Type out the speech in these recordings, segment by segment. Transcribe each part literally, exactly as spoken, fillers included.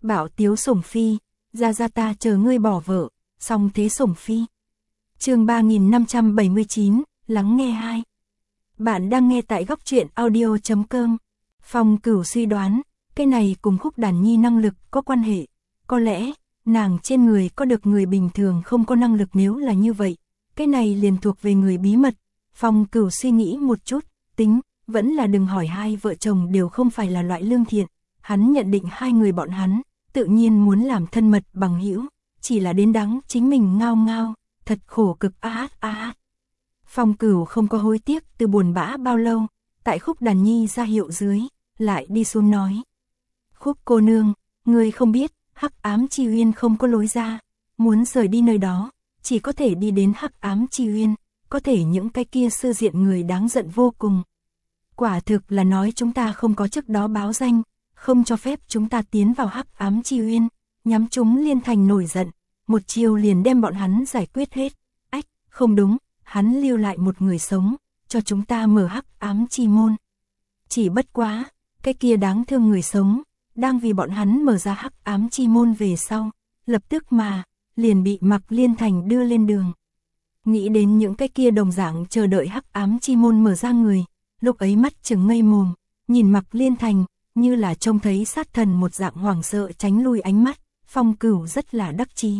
Bảo tiếu sủng phi, ra ra ta chờ ngươi bỏ vợ, xong thế sủng phi. Chương ba nghìn năm trăm bảy mươi chín, lắng nghe hai. Bạn đang nghe tại góc truyện audio chấm com. Phong Cửu suy đoán, cái này cùng Khúc Đàn Nhi năng lực có quan hệ. Có lẽ, nàng trên người có được người bình thường không có năng lực, nếu là như vậy. Cái này liền thuộc về người bí mật. Phong Cửu suy nghĩ một chút, tính, vẫn là đừng hỏi, hai vợ chồng đều không phải là loại lương thiện. Hắn nhận định hai người bọn hắn, tự nhiên muốn làm thân mật bằng hữu, chỉ là đến đắng chính mình ngao ngao, thật khổ cực a hát a hát. Phong Cửu không có hối tiếc từ buồn bã bao lâu, tại Khúc Đàn Nhi ra hiệu dưới, lại đi xuống nói. Khúc cô nương, người không biết, Hắc Ám Chi Uyên không có lối ra, muốn rời đi nơi đó, chỉ có thể đi đến Hắc Ám Chi Uyên, có thể những cái kia sư diện người đáng giận vô cùng. Quả thực là nói chúng ta không có trước đó báo danh, không cho phép chúng ta tiến vào Hắc Ám Chi Uyên, nhắm chúng Liên Thành nổi giận, một chiều liền đem bọn hắn giải quyết hết. Ách, không đúng, hắn lưu lại một người sống, cho chúng ta mở Hắc Ám Chi môn. Chỉ bất quá, cái kia đáng thương người sống, đang vì bọn hắn mở ra Hắc Ám Chi môn về sau, lập tức mà, liền bị Mạc Liên Thành đưa lên đường. Nghĩ đến những cái kia đồng dạng chờ đợi Hắc Ám Chi môn mở ra người, lúc ấy mắt trừng ngây mồm, nhìn Mạc Liên Thành, như là trông thấy sát thần một dạng hoảng sợ tránh lui ánh mắt. Phong Cửu rất là đắc chí.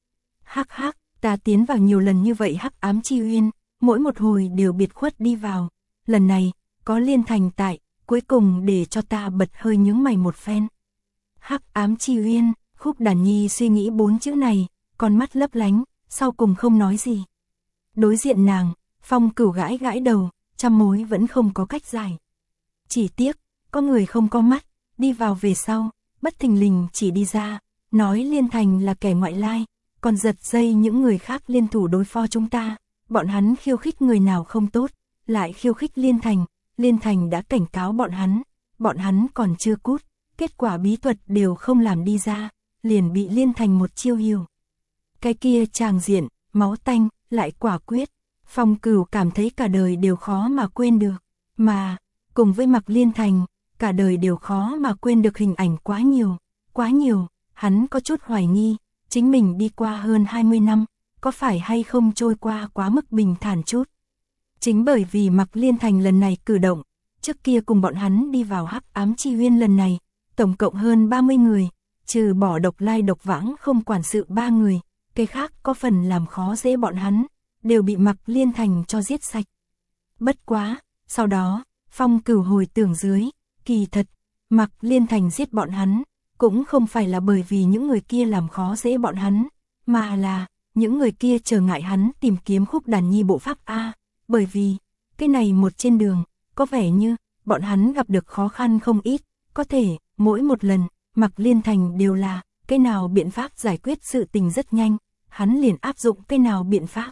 Hắc hắc, ta tiến vào nhiều lần như vậy Hắc Ám Chi Uyên, mỗi một hồi đều biệt khuất đi vào. Lần này, có Liên Thành tại, cuối cùng để cho ta bật hơi nhướng mày một phen. Hắc Ám Chi Uyên, Khúc Đàn Nhi suy nghĩ bốn chữ này, con mắt lấp lánh, sau cùng không nói gì. Đối diện nàng, Phong Cửu gãi gãi đầu, trăm mối vẫn không có cách giải. Chỉ tiếc, có người không có mắt, đi vào về sau, bất thình lình chỉ đi ra, nói Liên Thành là kẻ ngoại lai, còn giật dây những người khác liên thủ đối phó chúng ta. Bọn hắn khiêu khích người nào không tốt, lại khiêu khích Liên Thành, Liên Thành đã cảnh cáo bọn hắn, bọn hắn còn chưa cút, kết quả bí thuật đều không làm đi ra, liền bị Liên Thành một chiêu hiểu. Cái kia tràng diện, máu tanh, lại quả quyết, Phong Cửu cảm thấy cả đời đều khó mà quên được, mà, cùng với Mạc Liên Thành, cả đời đều khó mà quên được hình ảnh quá nhiều, quá nhiều, hắn có chút hoài nghi, chính mình đi qua hơn hai mươi năm, có phải hay không trôi qua quá mức bình thản chút. Chính bởi vì Mạc Liên Thành lần này cử động, trước kia cùng bọn hắn đi vào Hắc Ám Chi Uyên lần này, tổng cộng hơn ba mươi người, trừ bỏ Độc Lai Độc Vãng không quản sự ba người, cái khác có phần làm khó dễ bọn hắn, đều bị Mạc Liên Thành cho giết sạch. Bất quá, sau đó, Phong Cửu hồi tưởng dưới, kỳ thật, Mạc Liên Thành giết bọn hắn, cũng không phải là bởi vì những người kia làm khó dễ bọn hắn, mà là, những người kia trở ngại hắn tìm kiếm Khúc Đàn Nhi bộ pháp A, bởi vì, cái này một trên đường, có vẻ như, bọn hắn gặp được khó khăn không ít, có thể, mỗi một lần, Mạc Liên Thành đều là, cái nào biện pháp giải quyết sự tình rất nhanh, hắn liền áp dụng cái nào biện pháp.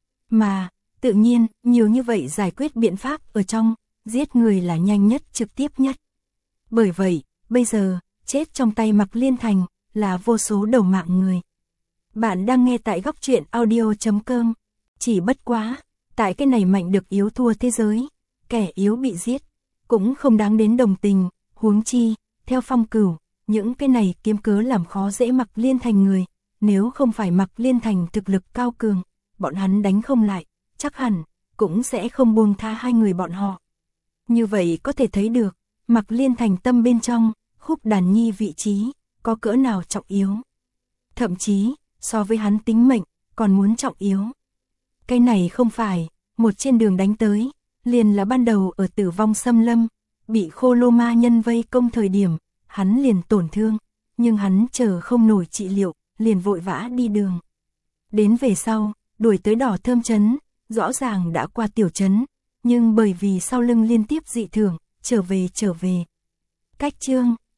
Mà, tự nhiên, nhiều như vậy giải quyết biện pháp ở trong, giết người là nhanh nhất, trực tiếp nhất. Bởi vậy, bây giờ, chết trong tay Mạc Liên Thành, là vô số đầu mạng người. Bạn đang nghe tại góc truyện audio chấm com. Chỉ bất quá, tại cái này mạnh được yếu thua thế giới, kẻ yếu bị giết, cũng không đáng đến đồng tình, huống chi, theo Phong Cửu, những cái này kiếm cớ làm khó dễ Mạc Liên Thành người, nếu không phải Mạc Liên Thành thực lực cao cường, bọn hắn đánh không lại, chắc hẳn, cũng sẽ không buông tha hai người bọn họ. Như vậy có thể thấy được, Mạc Liên Thành tâm bên trong, Khúc Đàn Nhi vị trí, có cỡ nào trọng yếu. Thậm chí, so với hắn tính mệnh, còn muốn trọng yếu. Cái này không phải, một trên đường đánh tới, liền là ban đầu ở Tử Vong Xâm Lâm, bị Khô Lô Ma Nhân vây công thời điểm, hắn liền tổn thương, nhưng hắn chờ không nổi trị liệu, liền vội vã đi đường. Đến về sau, đuổi tới Đỏ Thơm Trấn, rõ ràng đã qua tiểu trấn, nhưng bởi vì sau lưng liên tiếp dị thường, trở về trở về. Cách chương,